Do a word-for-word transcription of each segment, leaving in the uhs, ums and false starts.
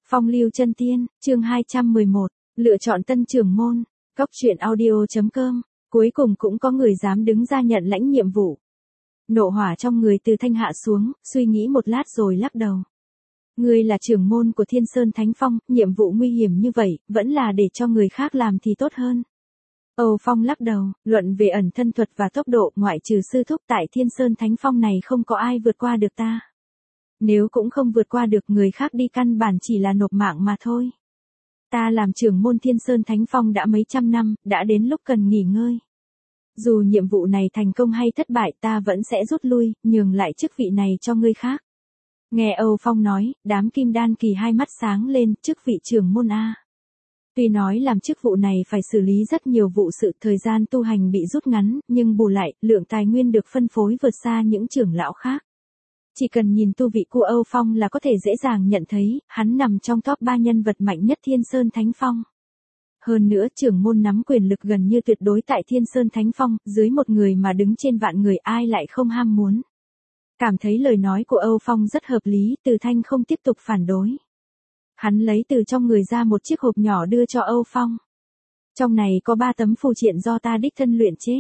Phong lưu chân tiên, chương hai trăm mười một, lựa chọn tân trưởng môn, cốc truyện audio.com, cuối cùng cũng có người dám đứng ra nhận lãnh nhiệm vụ. Nộ hỏa trong người Từ Thanh hạ xuống, suy nghĩ một lát rồi lắc đầu. Ngươi là trưởng môn của Thiên Sơn Thánh Phong, nhiệm vụ nguy hiểm như vậy, vẫn là để cho người khác làm thì tốt hơn. Âu Phong lắc đầu, luận về ẩn thân thuật và tốc độ, ngoại trừ sư thúc tại Thiên Sơn Thánh Phong này không có ai vượt qua được ta. Nếu cũng không vượt qua được, người khác đi căn bản chỉ là nộp mạng mà thôi. Ta làm trưởng môn Thiên Sơn Thánh Phong đã mấy trăm năm, đã đến lúc cần nghỉ ngơi. Dù nhiệm vụ này thành công hay thất bại, ta vẫn sẽ rút lui, nhường lại chức vị này cho người khác. Nghe Âu Phong nói, đám kim đan kỳ hai mắt sáng lên, chức vị trưởng môn A. Tuy nói làm chức vụ này phải xử lý rất nhiều vụ sự, thời gian tu hành bị rút ngắn, nhưng bù lại, lượng tài nguyên được phân phối vượt xa những trưởng lão khác. Chỉ cần nhìn tu vị của Âu Phong là có thể dễ dàng nhận thấy, hắn nằm trong top ba nhân vật mạnh nhất Thiên Sơn Thánh Phong. Hơn nữa, trưởng môn nắm quyền lực gần như tuyệt đối tại Thiên Sơn Thánh Phong, dưới một người mà đứng trên vạn người, ai lại không ham muốn. Cảm thấy lời nói của Âu Phong rất hợp lý, Từ Thanh không tiếp tục phản đối. Hắn lấy từ trong người ra một chiếc hộp nhỏ đưa cho Âu Phong. Trong này có ba tấm phù triện do ta đích thân luyện chế.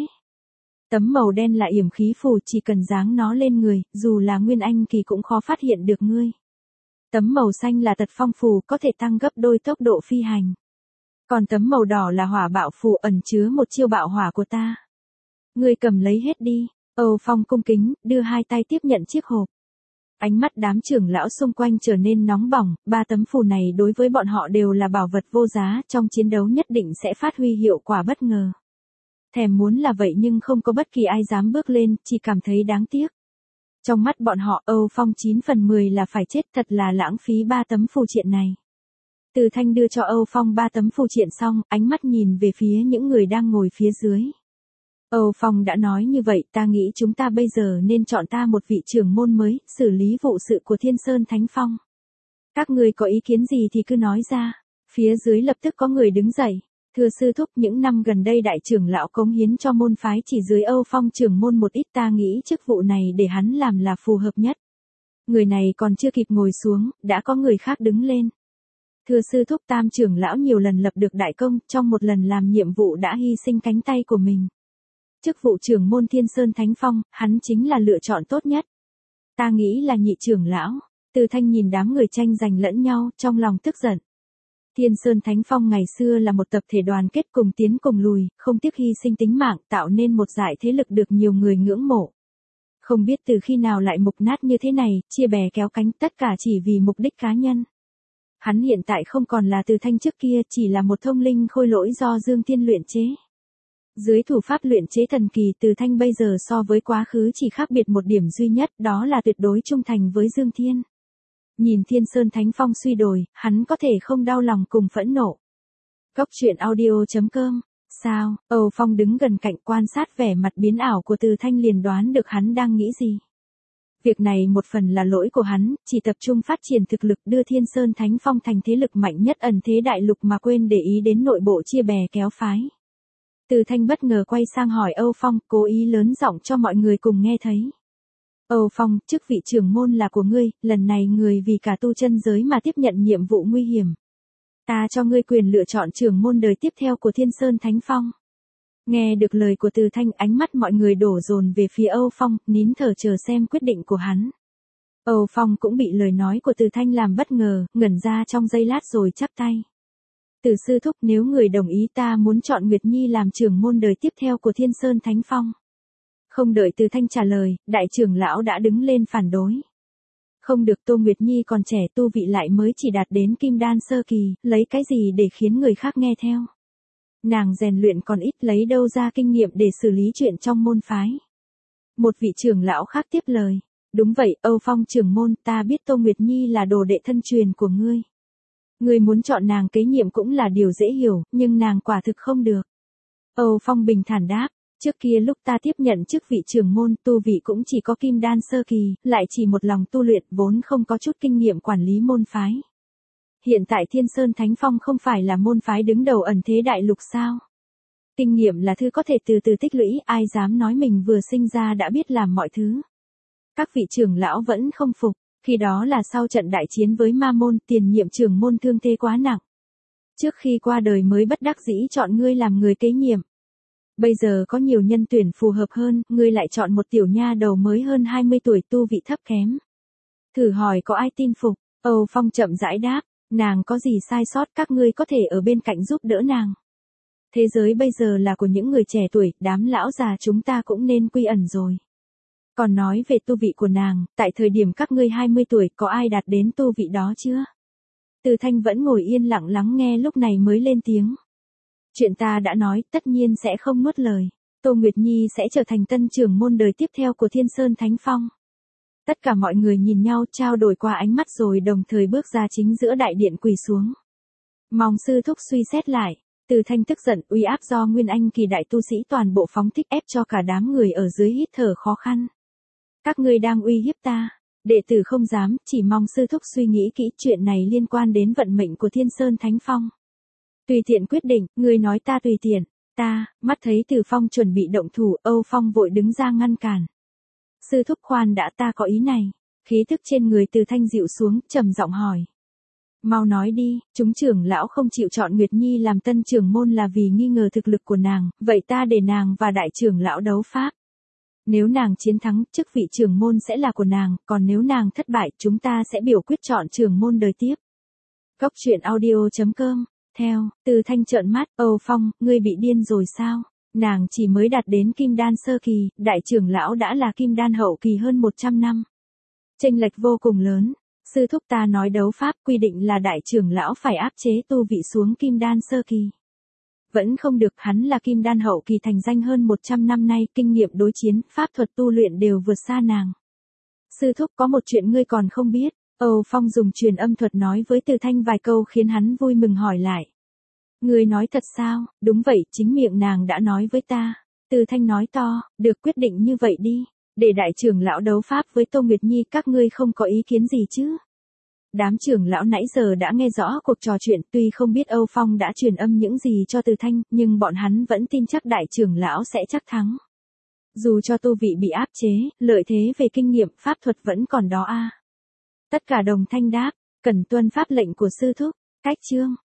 Tấm màu đen là yểm khí phù, chỉ cần dáng nó lên người, dù là Nguyên Anh kỳ cũng khó phát hiện được ngươi. Tấm màu xanh là tật phong phù, có thể tăng gấp đôi tốc độ phi hành. Còn tấm màu đỏ là hỏa bạo phù, ẩn chứa một chiêu bạo hỏa của ta. Ngươi cầm lấy hết đi. Âu Phong cung kính, đưa hai tay tiếp nhận chiếc hộp. Ánh mắt đám trưởng lão xung quanh trở nên nóng bỏng, ba tấm phù này đối với bọn họ đều là bảo vật vô giá, trong chiến đấu nhất định sẽ phát huy hiệu quả bất ngờ. Thèm muốn là vậy nhưng không có bất kỳ ai dám bước lên, chỉ cảm thấy đáng tiếc. Trong mắt bọn họ, Âu Phong chín phần mười là phải chết, thật là lãng phí ba tấm phù triện này. Từ Thanh đưa cho Âu Phong ba tấm phù triện xong, ánh mắt nhìn về phía những người đang ngồi phía dưới. Âu Phong đã nói như vậy, ta nghĩ chúng ta bây giờ nên chọn ta một vị trưởng môn mới, xử lý vụ sự của Thiên Sơn Thánh Phong. Các ngươi có ý kiến gì thì cứ nói ra. Phía dưới lập tức có người đứng dậy. Thưa sư thúc, những năm gần đây đại trưởng lão cống hiến cho môn phái chỉ dưới Âu Phong trưởng môn một ít, ta nghĩ chức vụ này để hắn làm là phù hợp nhất. Người này còn chưa kịp ngồi xuống, đã có người khác đứng lên. Thưa sư thúc, tam trưởng lão nhiều lần lập được đại công, trong một lần làm nhiệm vụ đã hy sinh cánh tay của mình. Chức vụ trưởng môn Thiên Sơn Thánh Phong, hắn chính là lựa chọn tốt nhất. Ta nghĩ là nhị trưởng lão. Từ Thanh nhìn đám người tranh giành lẫn nhau, trong lòng tức giận. Thiên Sơn Thánh Phong ngày xưa là một tập thể đoàn kết cùng tiến cùng lùi, không tiếc hy sinh tính mạng, tạo nên một dải thế lực được nhiều người ngưỡng mộ. Không biết từ khi nào lại mục nát như thế này, chia bè kéo cánh, tất cả chỉ vì mục đích cá nhân. Hắn hiện tại không còn là Từ Thanh trước kia, chỉ là một thông linh khôi lỗi do Dương Thiên luyện chế. Dưới thủ pháp luyện chế thần kỳ, Từ Thanh bây giờ so với quá khứ chỉ khác biệt một điểm duy nhất, đó là tuyệt đối trung thành với Dương Thiên. Nhìn Thiên Sơn Thánh Phong suy đồi, hắn có thể không đau lòng cùng phẫn nộ. Cốc truyện audio.com. Sao? Âu Phong đứng gần cạnh quan sát vẻ mặt biến ảo của Từ Thanh, liền đoán được hắn đang nghĩ gì. Việc này một phần là lỗi của hắn, chỉ tập trung phát triển thực lực đưa Thiên Sơn Thánh Phong thành thế lực mạnh nhất ẩn thế đại lục mà quên để ý đến nội bộ chia bè kéo phái. Từ Thanh bất ngờ quay sang hỏi Âu Phong, cố ý lớn giọng cho mọi người cùng nghe thấy. Âu Phong, chức vị trưởng môn là của ngươi, lần này người vì cả tu chân giới mà tiếp nhận nhiệm vụ nguy hiểm. Ta cho ngươi quyền lựa chọn trưởng môn đời tiếp theo của Thiên Sơn Thánh Phong. Nghe được lời của Từ Thanh, ánh mắt mọi người đổ dồn về phía Âu Phong, nín thở chờ xem quyết định của hắn. Âu Phong cũng bị lời nói của Từ Thanh làm bất ngờ, ngẩn ra trong giây lát rồi chắp tay. Từ sư thúc, nếu người đồng ý, ta muốn chọn Nguyệt Nhi làm trưởng môn đời tiếp theo của Thiên Sơn Thánh Phong. Không đợi Từ Thanh trả lời, đại trưởng lão đã đứng lên phản đối. Không được, Tô Nguyệt Nhi còn trẻ, tu vị lại mới chỉ đạt đến kim đan sơ kỳ, lấy cái gì để khiến người khác nghe theo. Nàng rèn luyện còn ít, lấy đâu ra kinh nghiệm để xử lý chuyện trong môn phái. Một vị trưởng lão khác tiếp lời. Đúng vậy, Âu Phong trưởng môn, ta biết Tô Nguyệt Nhi là đồ đệ thân truyền của ngươi. Ngươi muốn chọn nàng kế nhiệm cũng là điều dễ hiểu, nhưng nàng quả thực không được. Âu Phong bình thản đáp, trước kia lúc ta tiếp nhận chức vị trưởng môn, tu vị cũng chỉ có kim đan sơ kỳ, lại chỉ một lòng tu luyện, vốn không có chút kinh nghiệm quản lý môn phái. Hiện tại Thiên Sơn Thánh Phong không phải là môn phái đứng đầu ẩn thế đại lục sao? Kinh nghiệm là thứ có thể từ từ tích lũy, ai dám nói mình vừa sinh ra đã biết làm mọi thứ. Các vị trưởng lão vẫn không phục, Khi đó là sau trận đại chiến với ma môn, tiền nhiệm trưởng môn thương thế quá nặng. Trước khi qua đời mới bất đắc dĩ chọn ngươi làm người kế nhiệm. Bây giờ có nhiều nhân tuyển phù hợp hơn, ngươi lại chọn một tiểu nha đầu mới hơn hai mươi tuổi tu vị thấp kém. Thử hỏi có ai tin phục? Âu Phong chậm rãi đáp, nàng có gì sai sót các ngươi có thể ở bên cạnh giúp đỡ nàng. Thế giới bây giờ là của những người trẻ tuổi, đám lão già chúng ta cũng nên quy ẩn rồi. Còn nói về tu vị của nàng, tại thời điểm các ngươi hai mươi tuổi có ai đạt đến tu vị đó chưa? Từ Thanh vẫn ngồi yên lặng lắng nghe lúc này mới lên tiếng. Chuyện ta đã nói tất nhiên sẽ không nuốt lời. Tô Nguyệt Nhi sẽ trở thành tân trưởng môn đời tiếp theo của Thiên Sơn Thánh Phong. Tất cả mọi người nhìn nhau trao đổi qua ánh mắt rồi đồng thời bước ra chính giữa đại điện quỳ xuống. Mong sư thúc suy xét lại. Từ Thanh tức giận, uy áp do Nguyên Anh kỳ đại tu sĩ toàn bộ phóng thích ép cho cả đám người ở dưới hít thở khó khăn. Các ngươi đang uy hiếp ta. Đệ tử không dám, chỉ mong sư thúc suy nghĩ kỹ, chuyện này liên quan đến vận mệnh của Thiên Sơn Thánh Phong. Tùy tiện quyết định, ngươi nói ta tùy tiện. Ta, mắt thấy Từ Phong chuẩn bị động thủ, Âu Phong vội đứng ra ngăn cản. Sư thúc khoan đã, ta có ý này. Khí thức trên người Từ Thanh dịu xuống, trầm giọng hỏi. Mau nói đi, chúng trưởng lão không chịu chọn Nguyệt Nhi làm tân trưởng môn là vì nghi ngờ thực lực của nàng, vậy ta để nàng và đại trưởng lão đấu pháp. Nếu nàng chiến thắng, chức vị trưởng môn sẽ là của nàng, còn nếu nàng thất bại, chúng ta sẽ biểu quyết chọn trưởng môn đời tiếp. Góc truyện audio chấm com. Theo, Từ Thanh trợn mắt, Âu Phong, ngươi bị điên rồi sao? Nàng chỉ mới đạt đến kim đan sơ kỳ, đại trưởng lão đã là kim đan hậu kỳ hơn một trăm năm. Chênh lệch vô cùng lớn. Sư thúc ta nói đấu pháp quy định là đại trưởng lão phải áp chế tu vị xuống kim đan sơ kỳ. Vẫn không được, hắn là kim đan hậu kỳ thành danh hơn một trăm năm nay, kinh nghiệm đối chiến, pháp thuật tu luyện đều vượt xa nàng. Sư thúc có một chuyện ngươi còn không biết. Âu Phong dùng truyền âm thuật nói với Từ Thanh vài câu khiến hắn vui mừng hỏi lại. Ngươi nói thật sao? Đúng vậy, chính miệng nàng đã nói với ta. Từ Thanh nói to, được, quyết định như vậy đi. Để đại trưởng lão đấu pháp với Tô Nguyệt Nhi, các ngươi không có ý kiến gì chứ? Đám trưởng lão nãy giờ đã nghe rõ cuộc trò chuyện, tuy không biết Âu Phong đã truyền âm những gì cho Từ Thanh, nhưng bọn hắn vẫn tin chắc đại trưởng lão sẽ chắc thắng. Dù cho tu vị bị áp chế, lợi thế về kinh nghiệm pháp thuật vẫn còn đó a. À. Tất cả đồng thanh đáp, cần tuân pháp lệnh của sư thúc. Cách chương